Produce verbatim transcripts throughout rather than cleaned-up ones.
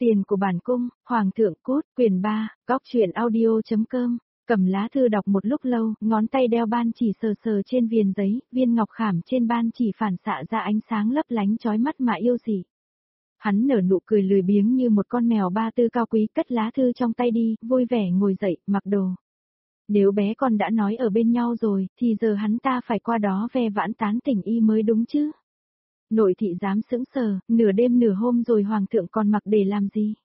Tiền của bản cung, Hoàng thượng cút, quyền ba, góc truyện audio.com. Cầm lá thư đọc một lúc lâu, ngón tay đeo ban chỉ sờ sờ trên viền giấy, viên ngọc khảm trên ban chỉ phản xạ ra ánh sáng lấp lánh chói mắt mà yêu dị. Hắn nở nụ cười lười biếng như một con mèo ba tư cao quý, cất lá thư trong tay đi, vui vẻ ngồi dậy, mặc đồ. Nếu bé con đã nói ở bên nhau rồi, thì giờ hắn ta phải qua đó ve vãn tán tỉnh y mới đúng chứ. Nội thị dám sững sờ, nửa đêm nửa hôm rồi hoàng thượng còn mặc để làm gì?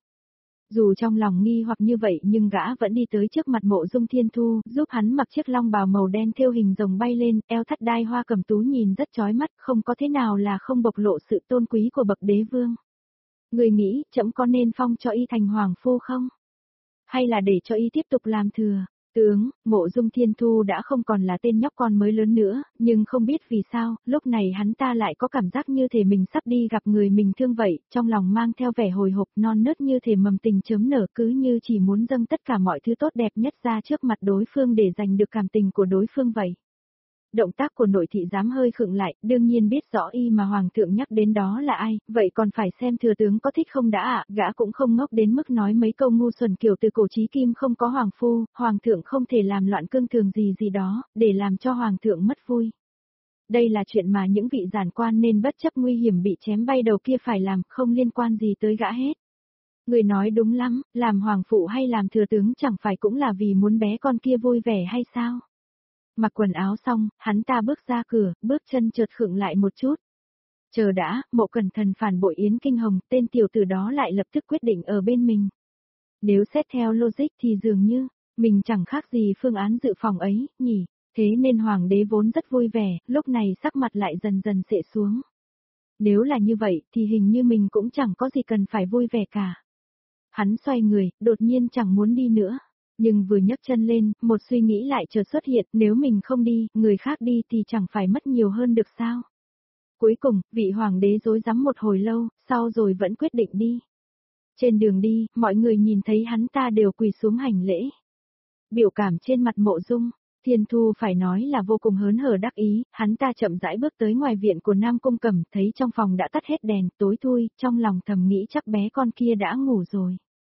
Dù trong lòng nghi hoặc như vậy nhưng gã vẫn đi tới trước mặt Mộ Dung Thiên Thu, giúp hắn mặc chiếc long bào màu đen thêu hình rồng bay lên, eo thắt đai hoa cẩm tú nhìn rất chói mắt, không có thế nào là không bộc lộ sự tôn quý của bậc đế vương. Người nghĩ, trẫm có nên phong cho y thành hoàng phu không? Hay là để cho y tiếp tục làm thừa? Tướng, Mộ Dung Thiên Thu đã không còn là tên nhóc con mới lớn nữa, nhưng không biết vì sao, lúc này hắn ta lại có cảm giác như thể mình sắp đi gặp người mình thương vậy, trong lòng mang theo vẻ hồi hộp non nớt như thể mầm tình chớm nở, cứ như chỉ muốn dâng tất cả mọi thứ tốt đẹp nhất ra trước mặt đối phương để giành được cảm tình của đối phương vậy. Động tác của nội thị giám hơi khựng lại, đương nhiên biết rõ y mà hoàng thượng nhắc đến đó là ai, vậy còn phải xem thừa tướng có thích không đã ạ, gã cũng không ngốc đến mức nói mấy câu ngu xuẩn kiểu từ cổ chí kim không có hoàng phu, hoàng thượng không thể làm loạn cương thường gì gì đó, để làm cho hoàng thượng mất vui. Đây là chuyện mà những vị giản quan nên bất chấp nguy hiểm bị chém bay đầu kia phải làm, không liên quan gì tới gã hết. Người nói đúng lắm, làm hoàng phụ hay làm thừa tướng chẳng phải cũng là vì muốn bé con kia vui vẻ hay sao? Mặc quần áo xong, hắn ta bước ra cửa, bước chân chợt khựng lại một chút. Chờ đã, Mộ Cẩn Thần phản bội Yến Kinh Hồng, tên tiểu tử đó lại lập tức quyết định ở bên mình. Nếu xét theo logic thì dường như, mình chẳng khác gì phương án dự phòng ấy, nhỉ, thế nên hoàng đế vốn rất vui vẻ, lúc này sắc mặt lại dần dần xệ xuống. Nếu là như vậy thì hình như mình cũng chẳng có gì cần phải vui vẻ cả. Hắn xoay người, đột nhiên chẳng muốn đi nữa. Nhưng vừa nhấc chân lên, một suy nghĩ lại chợt xuất hiện, nếu mình không đi, người khác đi thì chẳng phải mất nhiều hơn được sao? Cuối cùng, vị hoàng đế rối rắm một hồi lâu, sau rồi vẫn quyết định đi. Trên đường đi, mọi người nhìn thấy hắn ta đều quỳ xuống hành lễ. Biểu cảm trên mặt Mộ Dung Thiên Thu phải nói là vô cùng hớn hở đắc ý, hắn ta chậm rãi bước tới ngoài viện của Nam Cung Cẩm, thấy trong phòng đã tắt hết đèn, tối thui, trong lòng thầm nghĩ chắc bé con kia đã ngủ rồi.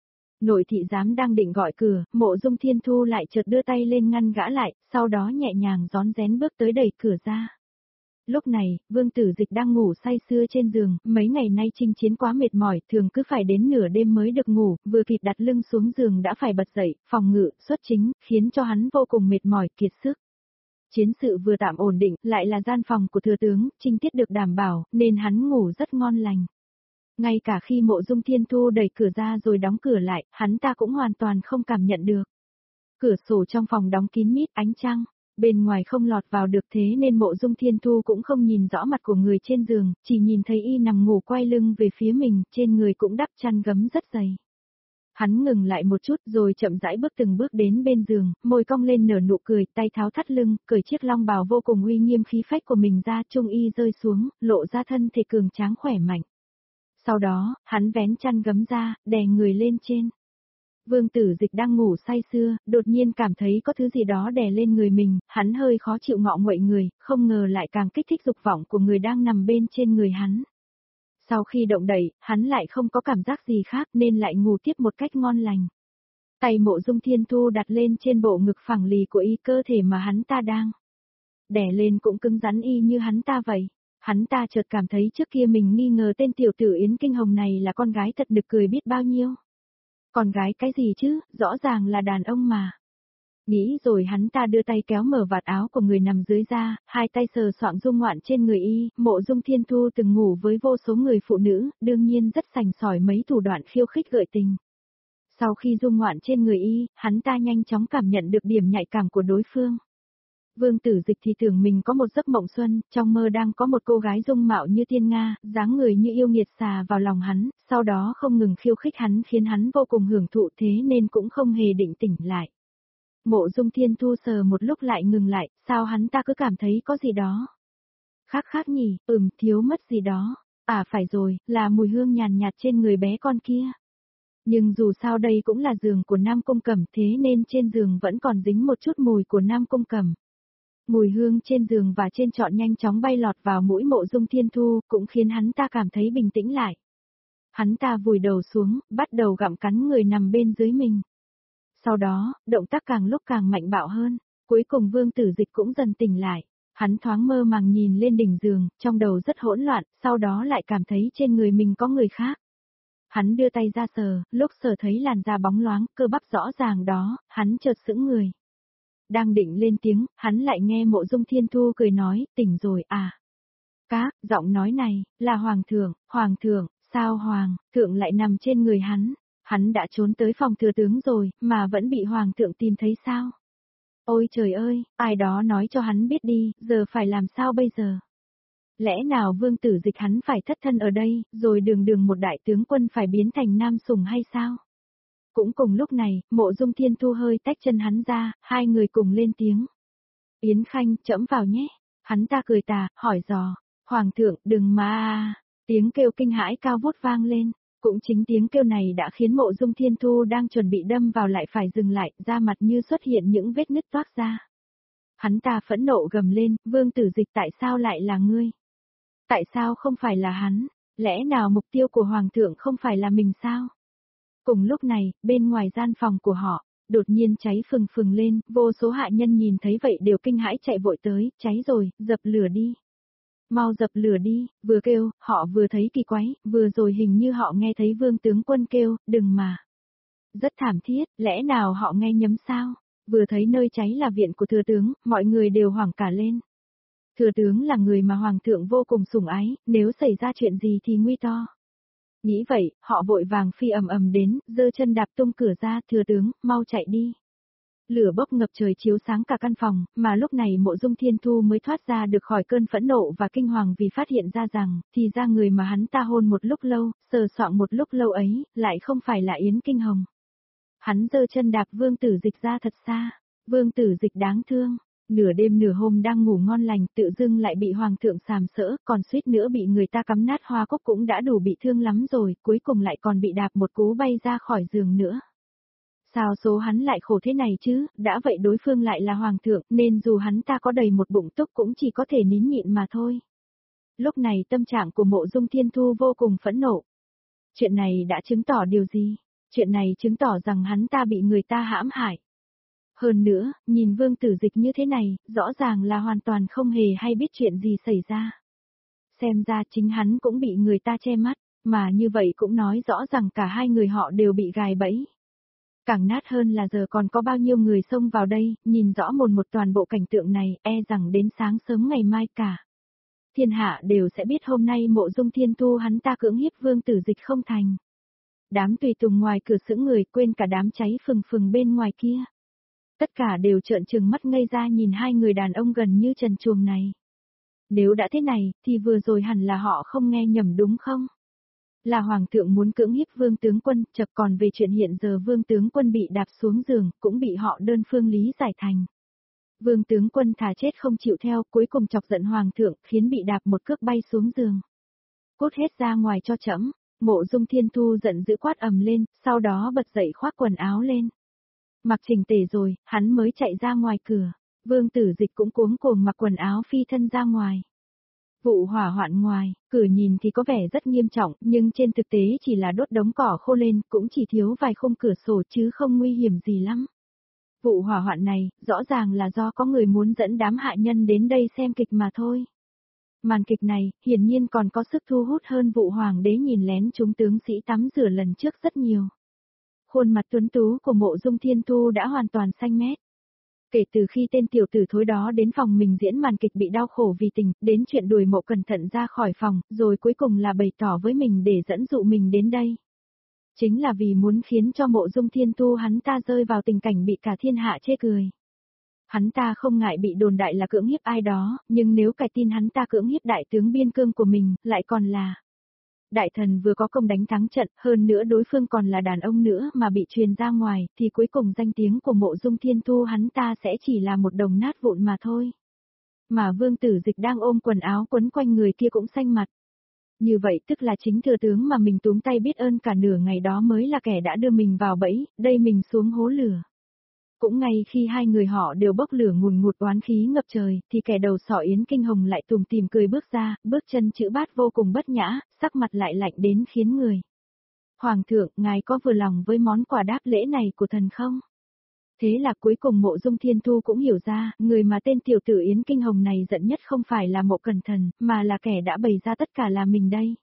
Nội thị giám đang định gọi cửa, Mộ Dung Thiên Thu lại chợt đưa tay lên ngăn gã lại, sau đó nhẹ nhàng rón rén bước tới đẩy cửa ra. Lúc này, Vương Tử Dịch đang ngủ say sưa trên giường, mấy ngày nay chinh chiến quá mệt mỏi, thường cứ phải đến nửa đêm mới được ngủ, vừa kịp đặt lưng xuống giường đã phải bật dậy, phòng ngự, xuất chính, khiến cho hắn vô cùng mệt mỏi, kiệt sức. Chiến sự vừa tạm ổn định, lại là gian phòng của thừa tướng, trinh tiết được đảm bảo, nên hắn ngủ rất ngon lành. Ngay cả khi Mộ Dung Thiên Thu đẩy cửa ra rồi đóng cửa lại, hắn ta cũng hoàn toàn không cảm nhận được. Cửa sổ trong phòng đóng kín mít, ánh trăng, bên ngoài không lọt vào được, thế nên Mộ Dung Thiên Thu cũng không nhìn rõ mặt của người trên giường, chỉ nhìn thấy y nằm ngủ quay lưng về phía mình, trên người cũng đắp chăn gấm rất dày. Hắn ngừng lại một chút rồi chậm rãi bước từng bước đến bên giường, môi cong lên nở nụ cười, tay tháo thắt lưng, cởi chiếc long bào vô cùng uy nghiêm khí phách của mình ra, trung y rơi xuống, lộ ra thân thể cường tráng khỏe mạnh. Sau đó, hắn vén chăn gấm ra, đè người lên trên. Vương Tử Dịch đang ngủ say sưa, đột nhiên cảm thấy có thứ gì đó đè lên người mình, hắn hơi khó chịu ngọ nguậy người, không ngờ lại càng kích thích dục vọng của người đang nằm bên trên người hắn. Sau khi động đậy, hắn lại không có cảm giác gì khác nên lại ngủ tiếp một cách ngon lành. Tay Mộ Dung Thiên Thu đặt lên trên bộ ngực phẳng lì của y, cơ thể mà hắn ta đang đè lên cũng cứng rắn y như hắn ta vậy. Hắn ta chợt cảm thấy trước kia mình nghi ngờ tên tiểu tử Yến Kinh Hồng này là con gái thật nực cười biết bao nhiêu. Con gái cái gì chứ, rõ ràng là đàn ông mà. Nghĩ rồi hắn ta đưa tay kéo mở vạt áo của người nằm dưới ra, hai tay sờ soạng dung ngoạn trên người y. Mộ Dung Thiên Thu từng ngủ với vô số người phụ nữ, đương nhiên rất sành sỏi mấy thủ đoạn khiêu khích gợi tình. Sau khi dung ngoạn trên người y, hắn ta nhanh chóng cảm nhận được điểm nhạy cảm của đối phương. Vương Tử Dịch thì tưởng mình có một giấc mộng xuân, trong mơ đang có một cô gái dung mạo như tiên nga, dáng người như yêu nghiệt xà vào lòng hắn, sau đó không ngừng khiêu khích hắn khiến hắn vô cùng hưởng thụ, thế nên cũng không hề định tỉnh lại. Mộ Dung Thiên Thu sờ một lúc lại ngừng lại, sao hắn ta cứ cảm thấy có gì đó khác khác nhỉ, ừm thiếu mất gì đó, à phải rồi, là mùi hương nhàn nhạt trên người bé con kia. Nhưng dù sao đây cũng là giường của Nam Cung Cẩm, thế nên trên giường vẫn còn dính một chút mùi của Nam Cung Cẩm. Mùi hương trên giường và trên trọn nhanh chóng bay lọt vào mũi Mộ Dung Thiên Thu, cũng khiến hắn ta cảm thấy bình tĩnh lại. Hắn ta vùi đầu xuống, bắt đầu gặm cắn người nằm bên dưới mình. Sau đó, động tác càng lúc càng mạnh bạo hơn, cuối cùng Vương Tử Dịch cũng dần tỉnh lại. Hắn thoáng mơ màng nhìn lên đỉnh giường, trong đầu rất hỗn loạn, sau đó lại cảm thấy trên người mình có người khác. Hắn đưa tay ra sờ, lúc sờ thấy làn da bóng loáng, cơ bắp rõ ràng đó, hắn chợt sững người. Đang định lên tiếng, hắn lại nghe Mộ Dung Thiên Thu cười nói, tỉnh rồi à. Các, giọng nói này, là Hoàng thượng, Hoàng thượng, sao Hoàng thượng lại nằm trên người hắn, hắn đã trốn tới phòng thừa tướng rồi, mà vẫn bị Hoàng thượng tìm thấy sao? Ôi trời ơi, ai đó nói cho hắn biết đi, giờ phải làm sao bây giờ? Lẽ nào Vương Tử Dịch hắn phải thất thân ở đây, rồi đường đường một đại tướng quân phải biến thành nam sủng hay sao? Cũng cùng lúc này, Mộ Dung Thiên Thu hơi tách chân hắn ra, hai người cùng lên tiếng. Yến Khanh, trẫm vào nhé. Hắn ta cười tà, hỏi dò. Hoàng thượng, đừng mà. Tiếng kêu kinh hãi cao vút vang lên. Cũng chính tiếng kêu này đã khiến Mộ Dung Thiên Thu đang chuẩn bị đâm vào lại phải dừng lại, da mặt như xuất hiện những vết nứt toát ra. Hắn ta phẫn nộ gầm lên, Vương Tử Dịch tại sao lại là ngươi? Tại sao không phải là hắn? Lẽ nào mục tiêu của Hoàng thượng không phải là mình sao? Cùng lúc này, bên ngoài gian phòng của họ, đột nhiên cháy phừng phừng lên, vô số hạ nhân nhìn thấy vậy đều kinh hãi chạy vội tới, cháy rồi, dập lửa đi. Mau dập lửa đi, vừa kêu, họ vừa thấy kỳ quái, vừa rồi hình như họ nghe thấy Vương tướng quân kêu, đừng mà. Rất thảm thiết, lẽ nào họ nghe nhầm sao? Vừa thấy nơi cháy là viện của thừa tướng, mọi người đều hoảng cả lên. Thừa tướng là người mà Hoàng thượng vô cùng sủng ái, nếu xảy ra chuyện gì thì nguy to. Nghĩ vậy, họ vội vàng phi ầm ầm đến, giơ chân đạp tung cửa ra, thừa tướng, mau chạy đi. Lửa bốc ngập trời chiếu sáng cả căn phòng, mà lúc này Mộ Dung Thiên Thu mới thoát ra được khỏi cơn phẫn nộ và kinh hoàng vì phát hiện ra rằng, thì ra người mà hắn ta hôn một lúc lâu, sờ soạng một lúc lâu ấy, lại không phải là Yến Kinh Hồng. Hắn giơ chân đạp Vương Tử Dịch ra thật xa, Vương Tử Dịch đáng thương. Nửa đêm nửa hôm đang ngủ ngon lành, tự dưng lại bị Hoàng thượng sàm sỡ, còn suýt nữa bị người ta cắm nát hoa cúc cũng đã đủ bị thương lắm rồi, cuối cùng lại còn bị đạp một cú bay ra khỏi giường nữa. Sao số hắn lại khổ thế này chứ, đã vậy đối phương lại là Hoàng thượng, nên dù hắn ta có đầy một bụng túc cũng chỉ có thể nín nhịn mà thôi. Lúc này tâm trạng của Mộ Dung Thiên Thu vô cùng phẫn nộ. Chuyện này đã chứng tỏ điều gì? Chuyện này chứng tỏ rằng hắn ta bị người ta hãm hại. Hơn nữa, nhìn Vương Tử Dịch như thế này, rõ ràng là hoàn toàn không hề hay biết chuyện gì xảy ra. Xem ra chính hắn cũng bị người ta che mắt, mà như vậy cũng nói rõ rằng cả hai người họ đều bị gài bẫy. Càng nát hơn là giờ còn có bao nhiêu người xông vào đây, nhìn rõ một một toàn bộ cảnh tượng này, e rằng đến sáng sớm ngày mai cả. Thiên hạ đều sẽ biết hôm nay Mộ Dung Thiên Thu hắn ta cưỡng hiếp Vương Tử Dịch không thành. Đám tùy tùng ngoài cửa sững người, quên cả đám cháy phừng phừng bên ngoài kia. Tất cả đều trợn trừng mắt ngây ra nhìn hai người đàn ông gần như trần truồng này. Nếu đã thế này, thì vừa rồi hẳn là họ không nghe nhầm đúng không? Là Hoàng thượng muốn cưỡng hiếp Vương tướng quân, chật còn về chuyện hiện giờ Vương tướng quân bị đạp xuống giường, cũng bị họ đơn phương lý giải thành. Vương tướng quân thà chết không chịu theo, cuối cùng chọc giận Hoàng thượng, khiến bị đạp một cước bay xuống giường. Cút hết ra ngoài cho trẫm. Mộ Dung Thiên Thu giận dữ quát ầm lên, sau đó bật dậy khoác quần áo lên. Mặc chỉnh tề rồi, hắn mới chạy ra ngoài cửa. Vương Tử Dịch cũng cuống cuồng mặc quần áo phi thân ra ngoài. Vụ hỏa hoạn ngoài, cửa nhìn thì có vẻ rất nghiêm trọng, nhưng trên thực tế chỉ là đốt đống cỏ khô lên, cũng chỉ thiếu vài khung cửa sổ chứ không nguy hiểm gì lắm. Vụ hỏa hoạn này, rõ ràng là do có người muốn dẫn đám hạ nhân đến đây xem kịch mà thôi. Màn kịch này, hiển nhiên còn có sức thu hút hơn vụ hoàng đế nhìn lén chúng tướng sĩ tắm rửa lần trước rất nhiều. Khuôn mặt tuấn tú của Mộ Dung Thiên Thu đã hoàn toàn xanh mét. Kể từ khi tên tiểu tử thối đó đến phòng mình diễn màn kịch bị đau khổ vì tình, đến chuyện đuổi Mộ cẩn thận ra khỏi phòng, rồi cuối cùng là bày tỏ với mình để dẫn dụ mình đến đây. Chính là vì muốn khiến cho Mộ Dung Thiên Thu hắn ta rơi vào tình cảnh bị cả thiên hạ chê cười. Hắn ta không ngại bị đồn đại là cưỡng hiếp ai đó, nhưng nếu cải tin hắn ta cưỡng hiếp đại tướng biên cương của mình, lại còn là đại thần vừa có công đánh thắng trận, hơn nữa đối phương còn là đàn ông nữa mà bị truyền ra ngoài, thì cuối cùng danh tiếng của Mộ Dung Thiên Thu hắn ta sẽ chỉ là một đồng nát vụn mà thôi. Mà Vương Tử Dịch đang ôm quần áo quấn quanh người kia cũng xanh mặt. Như vậy tức là chính thừa tướng mà mình túm tay biết ơn cả nửa ngày đó mới là kẻ đã đưa mình vào bẫy, đây mình xuống hố lửa. Cũng ngay khi hai người họ đều bốc lửa ngùn ngụt oán khí ngập trời, thì kẻ đầu sỏ Yến Kinh Hồng lại tùm tìm cười bước ra, bước chân chữ bát vô cùng bất nhã, sắc mặt lại lạnh đến khiến người Hoàng thượng, ngài có vừa lòng với món quà đáp lễ này của thần không? Thế là cuối cùng Mộ Dung Thiên Thu cũng hiểu ra, người mà tên tiểu tử Yến Kinh Hồng này giận nhất không phải là Mộ Cẩn Thần, mà là kẻ đã bày ra tất cả là mình đây.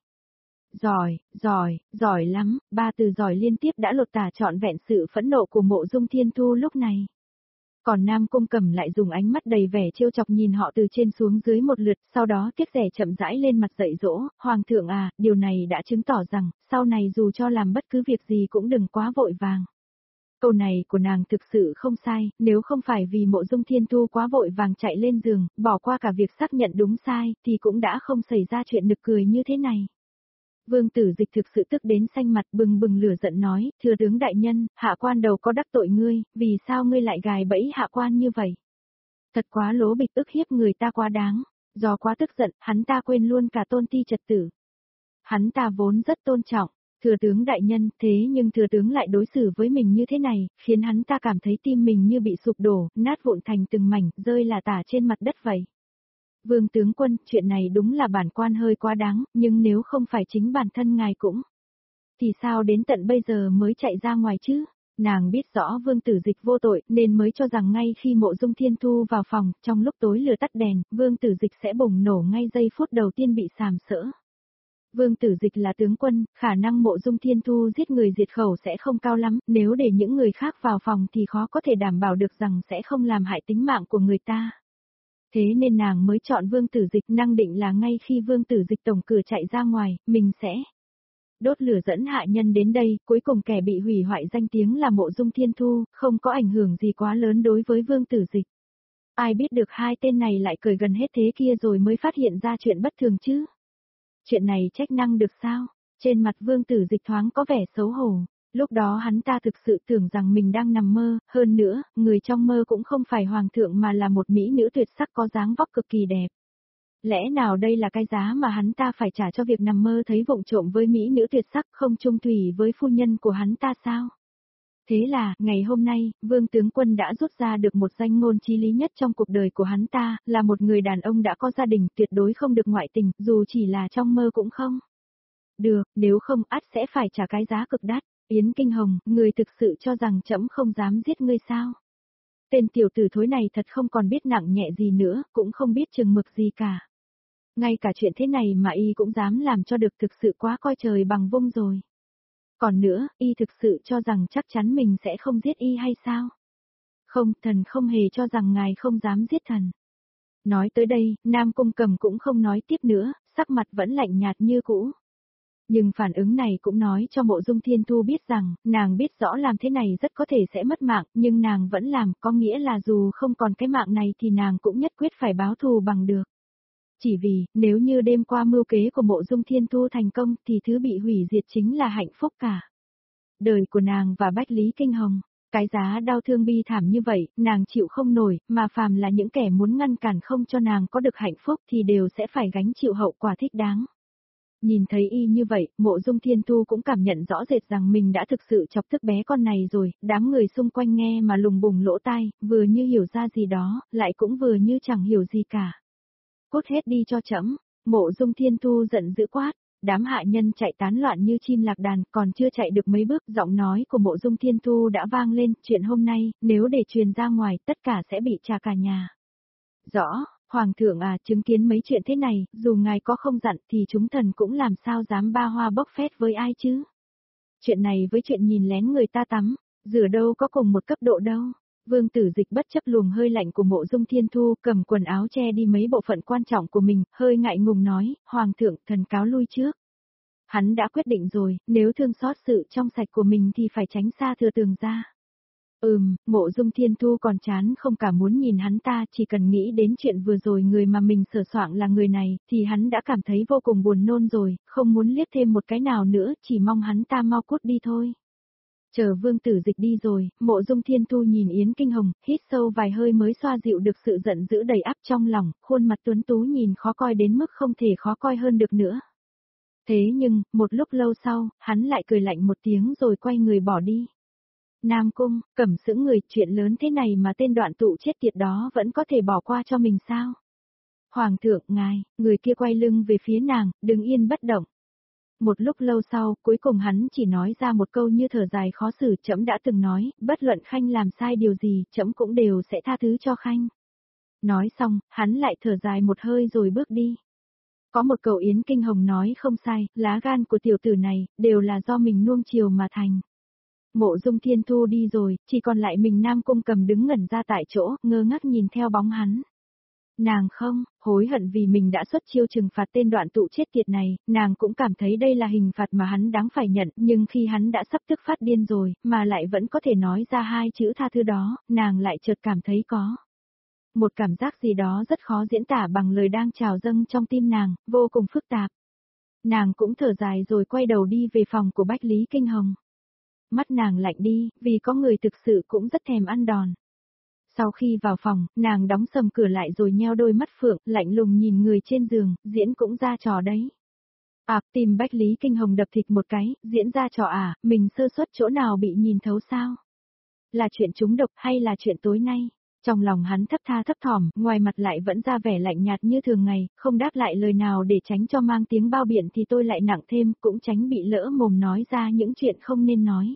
Giỏi, giỏi, giỏi lắm, ba từ giỏi liên tiếp đã lột tả trọn vẹn sự phẫn nộ của Mộ Dung Thiên Thu lúc này. Còn Nam Cung Cẩm lại dùng ánh mắt đầy vẻ trêu chọc nhìn họ từ trên xuống dưới một lượt, sau đó tiếc rẻ chậm rãi lên mặt dạy dỗ, Hoàng thượng à, điều này đã chứng tỏ rằng, sau này dù cho làm bất cứ việc gì cũng đừng quá vội vàng. Câu này của nàng thực sự không sai, nếu không phải vì Mộ Dung Thiên Thu quá vội vàng chạy lên giường, bỏ qua cả việc xác nhận đúng sai, thì cũng đã không xảy ra chuyện nực cười như thế này. Vương Tử Dịch thực sự tức đến xanh mặt bừng bừng lửa giận nói, thưa tướng đại nhân, hạ quan đầu có đắc tội ngươi, vì sao ngươi lại gài bẫy hạ quan như vậy? Thật quá lố bịch ức hiếp người ta quá đáng, do quá tức giận, hắn ta quên luôn cả tôn ti trật tử. Hắn ta vốn rất tôn trọng, thừa tướng đại nhân, thế nhưng thừa tướng lại đối xử với mình như thế này, khiến hắn ta cảm thấy tim mình như bị sụp đổ, nát vụn thành từng mảnh, rơi là tả trên mặt đất vậy. Vương tướng quân, chuyện này đúng là bản quan hơi quá đáng, nhưng nếu không phải chính bản thân ngài cũng, thì sao đến tận bây giờ mới chạy ra ngoài chứ? Nàng biết rõ Vương Tử Dịch vô tội, nên mới cho rằng ngay khi Mộ Dung Thiên Thu vào phòng, trong lúc tối lửa tắt đèn, Vương Tử Dịch sẽ bùng nổ ngay giây phút đầu tiên bị sàm sỡ. Vương Tử Dịch là tướng quân, khả năng Mộ Dung Thiên Thu giết người diệt khẩu sẽ không cao lắm, nếu để những người khác vào phòng thì khó có thể đảm bảo được rằng sẽ không làm hại tính mạng của người ta. Thế nên nàng mới chọn Vương Tử Dịch, năng định là ngay khi Vương Tử Dịch tổng cửa chạy ra ngoài, mình sẽ đốt lửa dẫn hạ nhân đến đây, cuối cùng kẻ bị hủy hoại danh tiếng là Mộ Dung Thiên Thu, không có ảnh hưởng gì quá lớn đối với Vương Tử Dịch. Ai biết được hai tên này lại cười gần hết thế kia rồi mới phát hiện ra chuyện bất thường chứ. Chuyện này trách năng được sao? Trên mặt Vương Tử Dịch thoáng có vẻ xấu hổ. Lúc đó hắn ta thực sự tưởng rằng mình đang nằm mơ, hơn nữa, người trong mơ cũng không phải hoàng thượng mà là một mỹ nữ tuyệt sắc có dáng vóc cực kỳ đẹp. Lẽ nào đây là cái giá mà hắn ta phải trả cho việc nằm mơ thấy vụng trộm với mỹ nữ tuyệt sắc không chung thủy với phu nhân của hắn ta sao? Thế là, ngày hôm nay, Vương tướng quân đã rút ra được một danh ngôn chí lý nhất trong cuộc đời của hắn ta, là một người đàn ông đã có gia đình, tuyệt đối không được ngoại tình, dù chỉ là trong mơ cũng không. Được, nếu không ắt sẽ phải trả cái giá cực đắt. Yến Kinh Hồng, người thực sự cho rằng trẫm không dám giết ngươi sao? Tên tiểu tử thối này thật không còn biết nặng nhẹ gì nữa, cũng không biết chừng mực gì cả. Ngay cả chuyện thế này mà y cũng dám làm cho được, thực sự quá coi trời bằng vung rồi. Còn nữa, y thực sự cho rằng chắc chắn mình sẽ không giết y hay sao? Không, thần không hề cho rằng ngài không dám giết thần. Nói tới đây, Nam Cung Cầm cũng không nói tiếp nữa, sắc mặt vẫn lạnh nhạt như cũ. Nhưng phản ứng này cũng nói cho Mộ Dung Thiên Thu biết rằng, nàng biết rõ làm thế này rất có thể sẽ mất mạng, nhưng nàng vẫn làm, có nghĩa là dù không còn cái mạng này thì nàng cũng nhất quyết phải báo thù bằng được. Chỉ vì, nếu như đêm qua mưu kế của Mộ Dung Thiên Thu thành công thì thứ bị hủy diệt chính là hạnh phúc cả. Đời của nàng và Bách Lý Kinh Hồng, cái giá đau thương bi thảm như vậy, nàng chịu không nổi, mà phàm là những kẻ muốn ngăn cản không cho nàng có được hạnh phúc thì đều sẽ phải gánh chịu hậu quả thích đáng. Nhìn thấy y như vậy, Mộ Dung Thiên Thu cũng cảm nhận rõ rệt rằng mình đã thực sự chọc tức bé con này rồi, đám người xung quanh nghe mà lùng bùng lỗ tai, vừa như hiểu ra gì đó, lại cũng vừa như chẳng hiểu gì cả. Cút hết đi cho trẫm. Mộ Dung Thiên Thu giận dữ quát, đám hạ nhân chạy tán loạn như chim lạc đàn, còn chưa chạy được mấy bước, giọng nói của Mộ Dung Thiên Thu đã vang lên, chuyện hôm nay, nếu để truyền ra ngoài, tất cả sẽ bị trả cả nhà. Rõ. Hoàng thượng à, chứng kiến mấy chuyện thế này, dù ngài có không dặn thì chúng thần cũng làm sao dám ba hoa bốc phét với ai chứ. Chuyện này với chuyện nhìn lén người ta tắm, rửa đâu có cùng một cấp độ đâu. Vương Tử Dịch bất chấp luồng hơi lạnh của Mộ Dung Thiên Thu, cầm quần áo che đi mấy bộ phận quan trọng của mình, hơi ngại ngùng nói, Hoàng thượng, thần cáo lui trước. Hắn đã quyết định rồi, nếu thương xót sự trong sạch của mình thì phải tránh xa Thừa Tường ra. Ừm, Mộ Dung Thiên Thu còn chán không cả muốn nhìn hắn ta, chỉ cần nghĩ đến chuyện vừa rồi người mà mình sờ soạng là người này, thì hắn đã cảm thấy vô cùng buồn nôn rồi, không muốn liếc thêm một cái nào nữa, chỉ mong hắn ta mau cút đi thôi. Chờ Vương Tử Dịch đi rồi, Mộ Dung Thiên Thu nhìn Yến Kinh Hồng, hít sâu vài hơi mới xoa dịu được sự giận dữ đầy áp trong lòng, khuôn mặt tuấn tú nhìn khó coi đến mức không thể khó coi hơn được nữa. Thế nhưng, một lúc lâu sau, hắn lại cười lạnh một tiếng rồi quay người bỏ đi. Nam Cung, Cẩm sững người, chuyện lớn thế này mà tên đoạn tụ chết tiệt đó vẫn có thể bỏ qua cho mình sao? Hoàng thượng, ngài, người kia quay lưng về phía nàng, đứng yên bất động. Một lúc lâu sau, cuối cùng hắn chỉ nói ra một câu như thở dài khó xử, trẫm đã từng nói, bất luận Khanh làm sai điều gì, trẫm cũng đều sẽ tha thứ cho Khanh. Nói xong, hắn lại thở dài một hơi rồi bước đi. Có một câu Yến Kinh Hồng nói không sai, lá gan của tiểu tử này, đều là do mình nuông chiều mà thành. Mộ Dung Thiên Thu đi rồi, chỉ còn lại mình Nam Cung Cầm đứng ngẩn ra tại chỗ, ngơ ngác nhìn theo bóng hắn. Nàng không, hối hận vì mình đã xuất chiêu trừng phạt tên đoạn tụ chết tiệt này, nàng cũng cảm thấy đây là hình phạt mà hắn đáng phải nhận, nhưng khi hắn đã sắp tức phát điên rồi, mà lại vẫn có thể nói ra hai chữ tha thứ đó, nàng lại chợt cảm thấy có. Một cảm giác gì đó rất khó diễn tả bằng lời đang trào dâng trong tim nàng, vô cùng phức tạp. Nàng cũng thở dài rồi quay đầu đi về phòng của Bách Lý Kinh Hồng. Mắt nàng lạnh đi, vì có người thực sự cũng rất thèm ăn đòn. Sau khi vào phòng, nàng đóng sầm cửa lại rồi nheo đôi mắt phượng, lạnh lùng nhìn người trên giường, diễn cũng ra trò đấy. À, tìm Bách Lý Kinh Hồng đập thịt một cái, diễn ra trò à, mình sơ suất chỗ nào bị nhìn thấu sao? Là chuyện trúng độc hay là chuyện tối nay? Trong lòng hắn thấp tha thấp thỏm, ngoài mặt lại vẫn ra vẻ lạnh nhạt như thường ngày, không đáp lại lời nào để tránh cho mang tiếng bao biện thì tôi lại nặng thêm, cũng tránh bị lỡ mồm nói ra những chuyện không nên nói.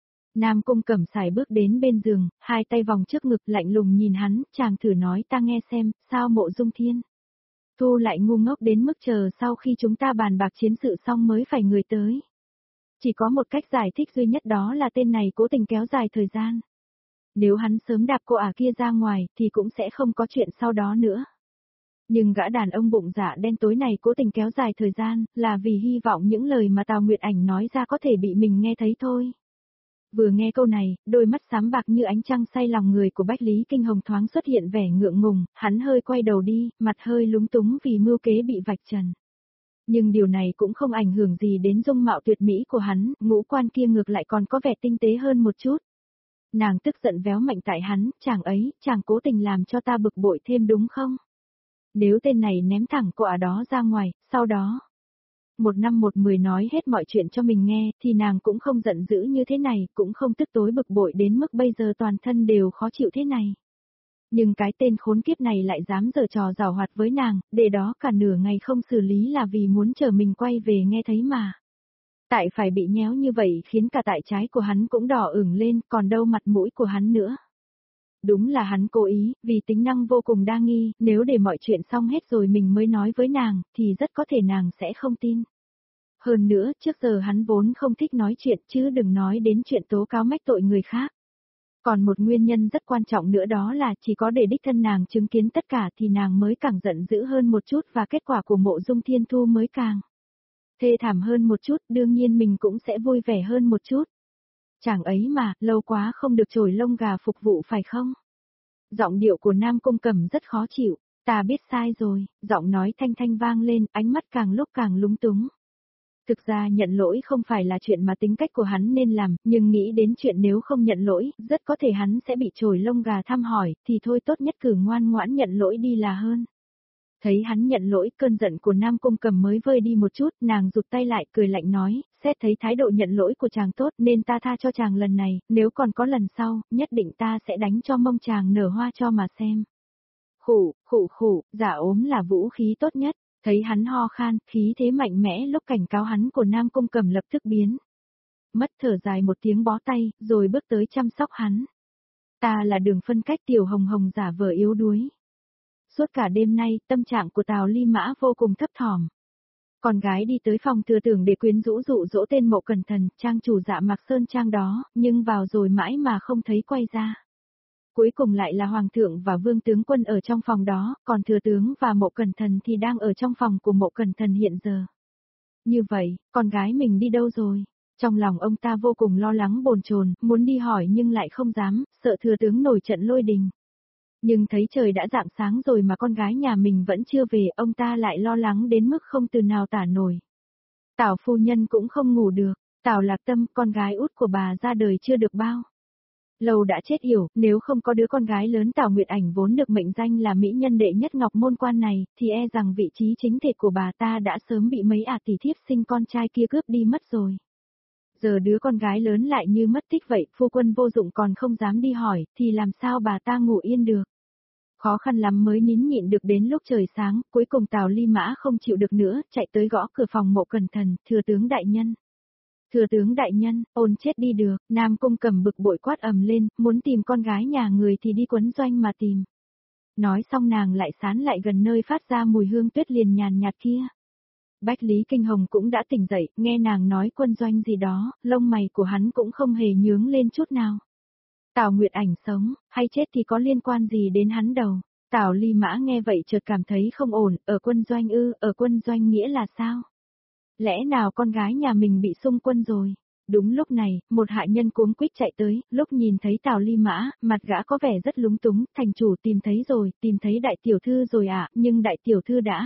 Nam Cung Cẩm xài bước đến bên giường, hai tay vòng trước ngực lạnh lùng nhìn hắn, chàng thử nói ta nghe xem, sao Mộ Dung Thiên Thu lại ngu ngốc đến mức chờ sau khi chúng ta bàn bạc chiến sự xong mới phải người tới. Chỉ có một cách giải thích duy nhất, đó là tên này cố tình kéo dài thời gian. Nếu hắn sớm đạp cô ả kia ra ngoài thì cũng sẽ không có chuyện sau đó nữa. Nhưng gã đàn ông bụng dạ đen tối này cố tình kéo dài thời gian, là vì hy vọng những lời mà Tào Nguyệt Ảnh nói ra có thể bị mình nghe thấy thôi. Vừa nghe câu này, đôi mắt xám bạc như ánh trăng say lòng người của Bách Lý Kinh Hồng thoáng xuất hiện vẻ ngượng ngùng, hắn hơi quay đầu đi, mặt hơi lúng túng vì mưu kế bị vạch trần. Nhưng điều này cũng không ảnh hưởng gì đến dung mạo tuyệt mỹ của hắn, ngũ quan kia ngược lại còn có vẻ tinh tế hơn một chút. Nàng tức giận véo mạnh tại hắn, chàng ấy, chàng cố tình làm cho ta bực bội thêm đúng không? Nếu tên này ném thẳng cô ả đó ra ngoài, sau đó một năm một mười nói hết mọi chuyện cho mình nghe, thì nàng cũng không giận dữ như thế này, cũng không tức tối bực bội đến mức bây giờ toàn thân đều khó chịu thế này. Nhưng cái tên khốn kiếp này lại dám giở trò giảo hoạt với nàng, để đó cả nửa ngày không xử lý là vì muốn chờ mình quay về nghe thấy mà. Tại phải bị nhéo như vậy khiến cả tại trái của hắn cũng đỏ ửng lên, còn đâu mặt mũi của hắn nữa. Đúng là hắn cố ý, vì tính năng vô cùng đa nghi, nếu để mọi chuyện xong hết rồi mình mới nói với nàng, thì rất có thể nàng sẽ không tin. Hơn nữa, trước giờ hắn vốn không thích nói chuyện chứ đừng nói đến chuyện tố cáo mách tội người khác. Còn một nguyên nhân rất quan trọng nữa đó là chỉ có để đích thân nàng chứng kiến tất cả thì nàng mới càng giận dữ hơn một chút và kết quả của Mộ Dung Thiên Thu mới càng thê thảm hơn một chút, đương nhiên mình cũng sẽ vui vẻ hơn một chút. Chàng ấy mà, lâu quá không được chổi lông gà phục vụ phải không? Giọng điệu của Nam Cung Cẩm rất khó chịu, ta biết sai rồi, giọng nói thanh thanh vang lên, ánh mắt càng lúc càng lúng túng. Thực ra nhận lỗi không phải là chuyện mà tính cách của hắn nên làm, nhưng nghĩ đến chuyện nếu không nhận lỗi, rất có thể hắn sẽ bị chổi lông gà thăm hỏi, thì thôi tốt nhất cử ngoan ngoãn nhận lỗi đi là hơn. Thấy hắn nhận lỗi, cơn giận của Nam Cung Cẩm mới vơi đi một chút, nàng rụt tay lại cười lạnh nói, xét thấy thái độ nhận lỗi của chàng tốt nên ta tha cho chàng lần này, nếu còn có lần sau, nhất định ta sẽ đánh cho mông chàng nở hoa cho mà xem. Khủ, khủ khủ, giả ốm là vũ khí tốt nhất, thấy hắn ho khan, khí thế mạnh mẽ lúc cảnh cáo hắn của Nam Cung Cẩm lập tức biến. Mất thở dài một tiếng bó tay, rồi bước tới chăm sóc hắn. Ta là Đường Phân Cách, Tiểu Hồng Hồng giả vờ yếu đuối. Suốt cả đêm nay, tâm trạng của Tào Ly Mã vô cùng thấp thỏm. Con gái đi tới phòng thừa tưởng để quyến rũ dụ dỗ tên Mộ Cẩn Thần, trang chủ Dạ Mạc Sơn Trang đó, nhưng vào rồi mãi mà không thấy quay ra. Cuối cùng lại là Hoàng thượng và Vương tướng quân ở trong phòng đó, còn thừa tướng và Mộ Cẩn Thần thì đang ở trong phòng của Mộ Cẩn Thần hiện giờ. Như vậy, con gái mình đi đâu rồi? Trong lòng ông ta vô cùng lo lắng bồn chồn, muốn đi hỏi nhưng lại không dám, sợ thừa tướng nổi trận lôi đình. Nhưng thấy trời đã rạng sáng rồi mà con gái nhà mình vẫn chưa về, ông ta lại lo lắng đến mức không từ nào tả nổi. Tào phu nhân cũng không ngủ được, Tào Lạc Tâm, con gái út của bà ra đời chưa được bao lâu đã chết yểu, nếu không có đứa con gái lớn Tào Nguyệt Ảnh vốn được mệnh danh là mỹ nhân đệ nhất Ngọc Môn Quan này, thì e rằng vị trí chính thệt của bà ta đã sớm bị mấy ả tỷ thiếp sinh con trai kia cướp đi mất rồi. Giờ đứa con gái lớn lại như mất tích vậy, phu quân vô dụng còn không dám đi hỏi, thì làm sao bà ta ngủ yên được. Khó khăn lắm mới nín nhịn được đến lúc trời sáng, cuối cùng Tào Ly Mã không chịu được nữa, chạy tới gõ cửa phòng Mộ Cẩn Thần, thừa tướng đại nhân. Thừa tướng đại nhân, ôn chết đi được, Nam Cung Cầm bực bội quát ầm lên, muốn tìm con gái nhà người thì đi quấn doanh mà tìm. Nói xong nàng lại sán lại gần nơi phát ra mùi hương tuyết liền nhàn nhạt kia. Bách Lý Kinh Hồng cũng đã tỉnh dậy, nghe nàng nói quân doanh gì đó, lông mày của hắn cũng không hề nhướng lên chút nào. Tào Nguyệt Ảnh sống, hay chết thì có liên quan gì đến hắn đâu. Tào Ly Mã nghe vậy chợt cảm thấy không ổn, ở quân doanh ư, ở quân doanh nghĩa là sao? Lẽ nào con gái nhà mình bị xung quân rồi? Đúng lúc này, một hạ nhân cuống quýt chạy tới, lúc nhìn thấy Tào Ly Mã, mặt gã có vẻ rất lúng túng, thành chủ tìm thấy rồi, tìm thấy đại tiểu thư rồi ạ, à, nhưng đại tiểu thư đã...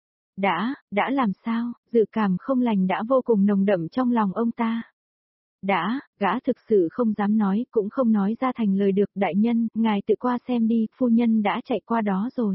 Đã, đã làm sao, dự cảm không lành đã vô cùng nồng đậm trong lòng ông ta. Đã, gã thực sự không dám nói, cũng không nói ra thành lời được, đại nhân, ngài tự qua xem đi, phu nhân đã chạy qua đó rồi.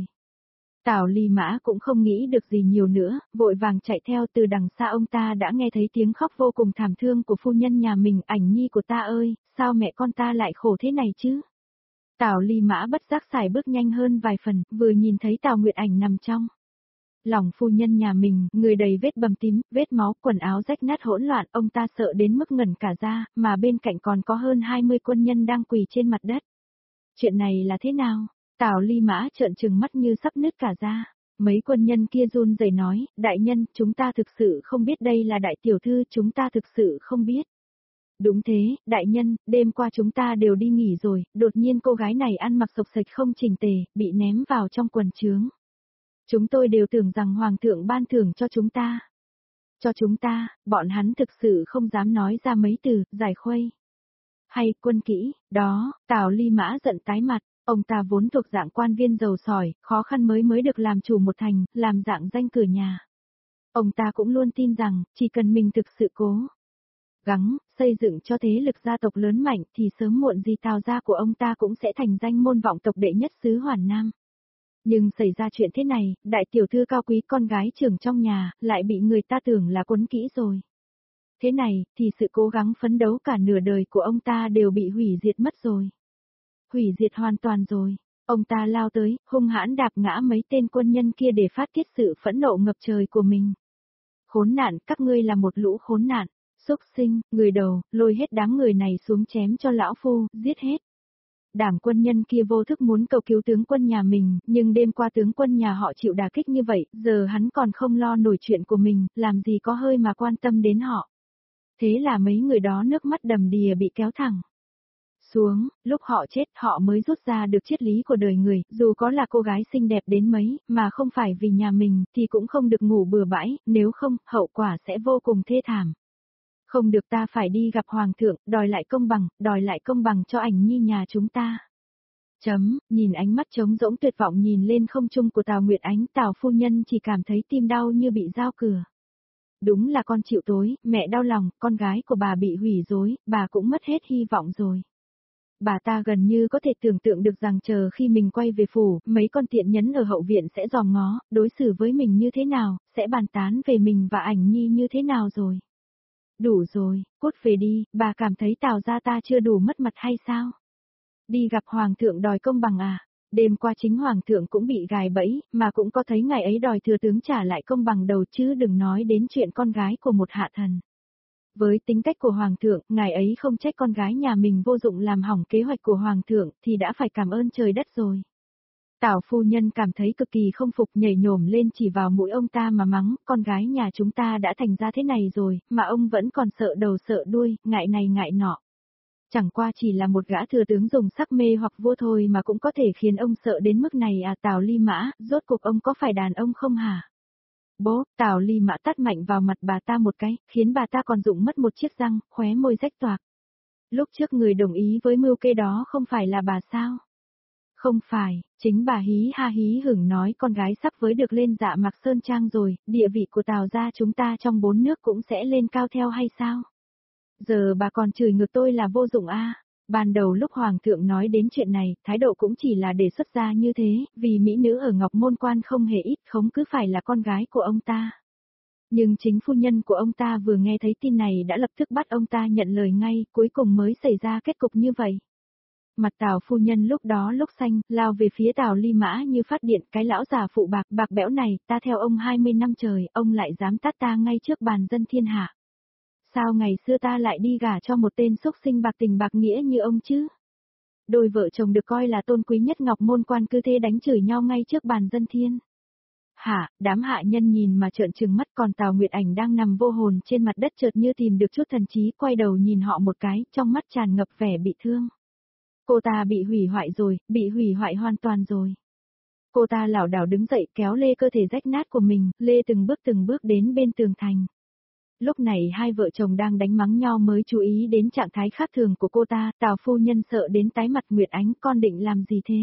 Tào Ly Mã cũng không nghĩ được gì nhiều nữa, vội vàng chạy theo từ đằng xa ông ta đã nghe thấy tiếng khóc vô cùng thảm thương của phu nhân nhà mình, Ảnh nhi của ta ơi, sao mẹ con ta lại khổ thế này chứ? Tào Ly Mã bất giác xài bước nhanh hơn vài phần, vừa nhìn thấy Tào Nguyệt Ảnh nằm trong lòng phu nhân nhà mình, người đầy vết bầm tím, vết máu, quần áo rách nát hỗn loạn, ông ta sợ đến mức ngẩn cả ra, mà bên cạnh còn có hơn hai mươi quân nhân đang quỳ trên mặt đất. Chuyện này là thế nào? Tào Ly Mã trợn trừng mắt như sắp nứt cả ra. Mấy quân nhân kia run rẩy nói, đại nhân, chúng ta thực sự không biết đây là đại tiểu thư, chúng ta thực sự không biết. Đúng thế, đại nhân, đêm qua chúng ta đều đi nghỉ rồi, đột nhiên cô gái này ăn mặc sộc sạch không chỉnh tề, bị ném vào trong quần trướng. Chúng tôi đều tưởng rằng Hoàng thượng ban thưởng cho chúng ta. Cho chúng ta, bọn hắn thực sự không dám nói ra mấy từ, giải khuây. Hay, quân kỹ, đó, Tào Ly Mã giận tái mặt, ông ta vốn thuộc dạng quan viên giàu sỏi, khó khăn mới mới được làm chủ một thành, làm dạng danh cửa nhà. Ông ta cũng luôn tin rằng, chỉ cần mình thực sự cố gắng, xây dựng cho thế lực gia tộc lớn mạnh thì sớm muộn gì Tào gia của ông ta cũng sẽ thành danh môn vọng tộc đệ nhất xứ Hoàn Nam. Nhưng xảy ra chuyện thế này, đại tiểu thư cao quý con gái trưởng trong nhà, lại bị người ta tưởng là quấn kỹ rồi. Thế này, thì sự cố gắng phấn đấu cả nửa đời của ông ta đều bị hủy diệt mất rồi. Hủy diệt hoàn toàn rồi. Ông ta lao tới, hung hãn đạp ngã mấy tên quân nhân kia để phát tiết sự phẫn nộ ngập trời của mình. Khốn nạn, các ngươi là một lũ khốn nạn. Xúc sinh, người đầu, lôi hết đám người này xuống chém cho lão phu, giết hết. Đảng quân nhân kia vô thức muốn cầu cứu tướng quân nhà mình, nhưng đêm qua tướng quân nhà họ chịu đả kích như vậy, giờ hắn còn không lo nổi chuyện của mình, làm gì có hơi mà quan tâm đến họ. Thế là mấy người đó nước mắt đầm đìa bị kéo thẳng xuống, lúc họ chết họ mới rút ra được triết lý của đời người, dù có là cô gái xinh đẹp đến mấy, mà không phải vì nhà mình, thì cũng không được ngủ bừa bãi, nếu không, hậu quả sẽ vô cùng thê thảm. Không được, ta phải đi gặp Hoàng thượng, đòi lại công bằng, đòi lại công bằng cho Ảnh nhi nhà chúng ta. Chấm, nhìn ánh mắt trống rỗng tuyệt vọng nhìn lên không trung của Tào Nguyệt Ánh, Tào phu nhân chỉ cảm thấy tim đau như bị dao cừa. Đúng là con chịu tối, mẹ đau lòng, con gái của bà bị hủy dối, bà cũng mất hết hy vọng rồi. Bà ta gần như có thể tưởng tượng được rằng chờ khi mình quay về phủ, mấy con tiện nhấn ở hậu viện sẽ dòm ngó, đối xử với mình như thế nào, sẽ bàn tán về mình và Ảnh nhi như thế nào rồi. Đủ rồi, cút về đi, bà cảm thấy Tào gia ta chưa đủ mất mặt hay sao? Đi gặp Hoàng thượng đòi công bằng à? Đêm qua chính Hoàng thượng cũng bị gài bẫy, mà cũng có thấy ngày ấy đòi thừa tướng trả lại công bằng đầu chứ đừng nói đến chuyện con gái của một hạ thần. Với tính cách của Hoàng thượng, ngày ấy không trách con gái nhà mình vô dụng làm hỏng kế hoạch của Hoàng thượng thì đã phải cảm ơn trời đất rồi. Tào phu nhân cảm thấy cực kỳ không phục, nhảy nhổm lên chỉ vào mũi ông ta mà mắng, con gái nhà chúng ta đã thành ra thế này rồi, mà ông vẫn còn sợ đầu sợ đuôi, ngại này ngại nọ. Chẳng qua chỉ là một gã thừa tướng dùng sắc mê hoặc vua thôi mà cũng có thể khiến ông sợ đến mức này à? Tào Ly Mã, rốt cuộc ông có phải đàn ông không hả? Bố, Tào Ly Mã tát mạnh vào mặt bà ta một cái, khiến bà ta còn rụng mất một chiếc răng, khóe môi rách toạc. Lúc trước người đồng ý với mưu kê đó không phải là bà sao? Không phải, chính bà hí ha hí hửng nói con gái sắp với được lên Dạ Mạc Sơn Trang rồi, địa vị của Tào gia chúng ta trong bốn nước cũng sẽ lên cao theo hay sao? Giờ bà còn chửi ngược tôi là vô dụng a. À. Ban đầu lúc Hoàng thượng nói đến chuyện này, thái độ cũng chỉ là đề xuất ra như thế, vì mỹ nữ ở Ngọc Môn Quan không hề ít, không cứ phải là con gái của ông ta. Nhưng chính phu nhân của ông ta vừa nghe thấy tin này đã lập tức bắt ông ta nhận lời ngay, cuối cùng mới xảy ra kết cục như vậy. Mặt Tào phu nhân lúc đó lúc xanh, lao về phía Tào Ly Mã như phát điện, cái lão già phụ bạc bạc bẽo này, ta theo ông hai mươi năm trời, ông lại dám tát ta ngay trước bàn dân thiên hạ. Sao ngày xưa ta lại đi gả cho một tên xúc sinh bạc tình bạc nghĩa như ông chứ? Đôi vợ chồng được coi là tôn quý nhất ngọc môn quan cứ thế đánh chửi nhau ngay trước bàn dân thiên. Hả, đám hạ nhân nhìn mà trợn trừng mắt, còn Tào Nguyệt Ảnh đang nằm vô hồn trên mặt đất chợt như tìm được chút thần trí, quay đầu nhìn họ một cái, trong mắt tràn ngập vẻ bị thương. Cô ta bị hủy hoại rồi, bị hủy hoại hoàn toàn rồi. Cô ta lảo đảo đứng dậy kéo lê cơ thể rách nát của mình, lê từng bước từng bước đến bên tường thành. Lúc này hai vợ chồng đang đánh mắng nhau mới chú ý đến trạng thái khác thường của cô ta, Tào phu nhân sợ đến tái mặt. Nguyệt Ánh, con định làm gì thế?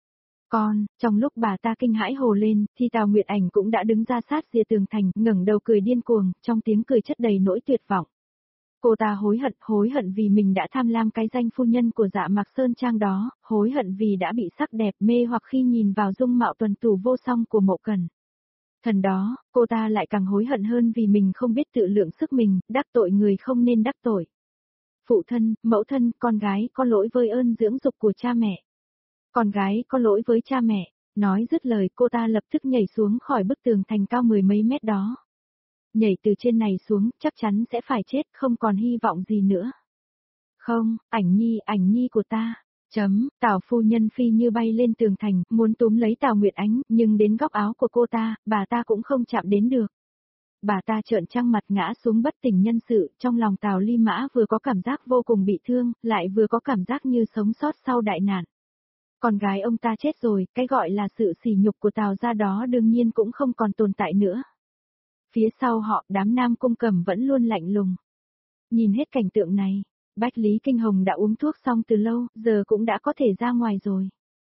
Con, trong lúc bà ta kinh hãi hồ lên, thì Tào Nguyệt Ảnh cũng đã đứng ra sát rìa tường thành, ngẩng đầu cười điên cuồng, trong tiếng cười chất đầy nỗi tuyệt vọng. Cô ta hối hận, hối hận vì mình đã tham lam cái danh phu nhân của Dạ Mạc Sơn Trang đó, hối hận vì đã bị sắc đẹp mê hoặc khi nhìn vào dung mạo tuần tù vô song của Mộ Cẩn. Thần đó, cô ta lại càng hối hận hơn vì mình không biết tự lượng sức mình, đắc tội người không nên đắc tội. Phụ thân, mẫu thân, con gái có lỗi với ơn dưỡng dục của cha mẹ. Con gái có lỗi với cha mẹ. Nói dứt lời, cô ta lập tức nhảy xuống khỏi bức tường thành cao mười mấy mét đó. Nhảy từ trên này xuống, chắc chắn sẽ phải chết, không còn hy vọng gì nữa. Không, Ảnh Nhi, Ảnh Nhi của ta. Chấm, Tào phu nhân phi như bay lên tường thành, muốn túm lấy Tào Nguyệt Ánh, nhưng đến góc áo của cô ta, bà ta cũng không chạm đến được. Bà ta trợn trăng mặt ngã xuống bất tỉnh nhân sự, trong lòng Tào Ly Mã vừa có cảm giác vô cùng bị thương, lại vừa có cảm giác như sống sót sau đại nạn. Con gái ông ta chết rồi, cái gọi là sự sỉ nhục của Tào gia đó đương nhiên cũng không còn tồn tại nữa. Phía sau họ, đám Nam Cung Cẩm vẫn luôn lạnh lùng. Nhìn hết cảnh tượng này, Bách Lý Kinh Hồng đã uống thuốc xong từ lâu, giờ cũng đã có thể ra ngoài rồi.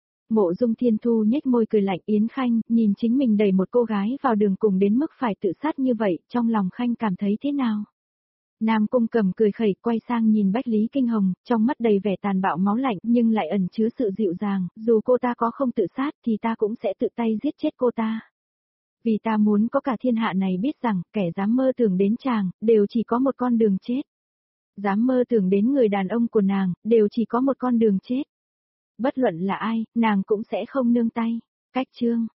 Mộ Dung Thiên Thu nhếch môi cười lạnh. Yến Khanh, nhìn chính mình đẩy một cô gái vào đường cùng đến mức phải tự sát như vậy, trong lòng Khanh cảm thấy thế nào? Nam Cung Cẩm cười khẩy, quay sang nhìn Bách Lý Kinh Hồng, trong mắt đầy vẻ tàn bạo máu lạnh nhưng lại ẩn chứa sự dịu dàng, dù cô ta có không tự sát thì ta cũng sẽ tự tay giết chết cô ta. Vì ta muốn có cả thiên hạ này biết rằng, kẻ dám mơ tưởng đến chàng, đều chỉ có một con đường chết. Dám mơ tưởng đến người đàn ông của nàng, đều chỉ có một con đường chết. Bất luận là ai, nàng cũng sẽ không nương tay. Cách chương